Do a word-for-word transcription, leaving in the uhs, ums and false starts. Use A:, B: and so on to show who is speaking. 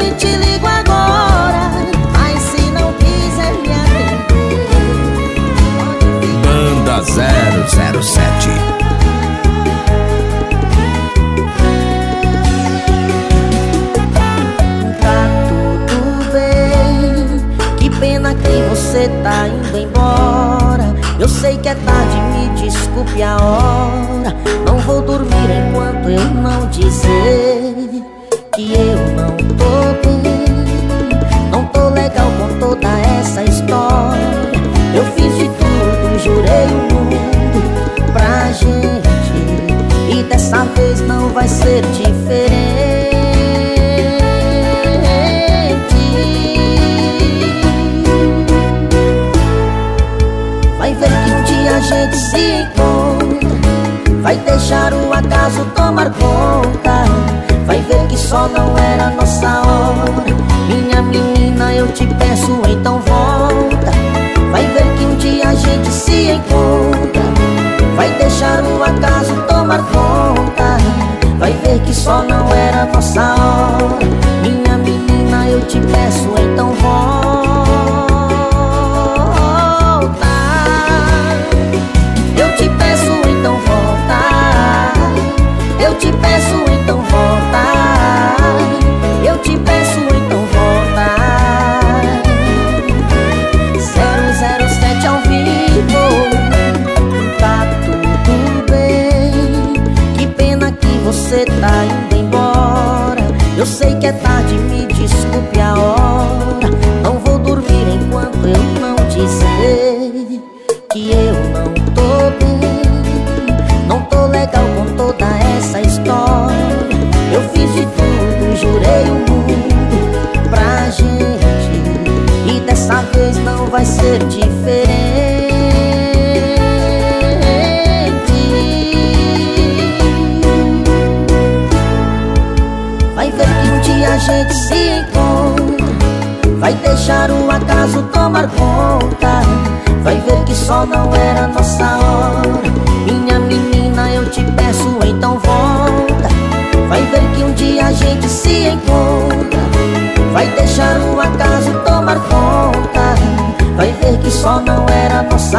A: e te ligo agora. Mas se não quiser me atender,
B: Banda zero zero sete.
A: pena que você tá indo embora. Eu sei que é tarde, me desculpe a hora. Não vou dormir enquanto eu não dizer que eu não tô bem. Não tô legal com toda essa história. Eu fiz de tudo, jurei o mundo pra gente, e dessa vez não vai ser diferente. Vai ver que um dia a gente se encontra, vai deixar o acaso tomar conta. Vai ver que só não era nossa hora. Minha menina, eu te peço, então volta. Vai ver que um dia a gente se encontra, vai deixar o acaso tomar conta. Vai ver que só não era nossa hora. Minha menina, eu te peço, então volta. Eu te peço, então volta. Eu te peço, então volta. zero zero sete ao vivo. Tá tudo bem. Que pena que você tá indo embora. Eu sei que é tarde, me desculpe a hora. Não vou dormir enquanto eu não dizer que eu não tô bem. Não tô legal com toda essa história. Eu fiz de tudo, jurei o mundo pra gente, e dessa vez não vai ser diferente. Vai ver que um dia a gente se encontra, vai deixar o acaso tomar conta. Vai ver que só não era nossa hora. Minha menina, eu te peço, então volta. Vai ver que um dia a gente se encontra, vai deixar o acaso tomar conta. Vai ver que só não era nossa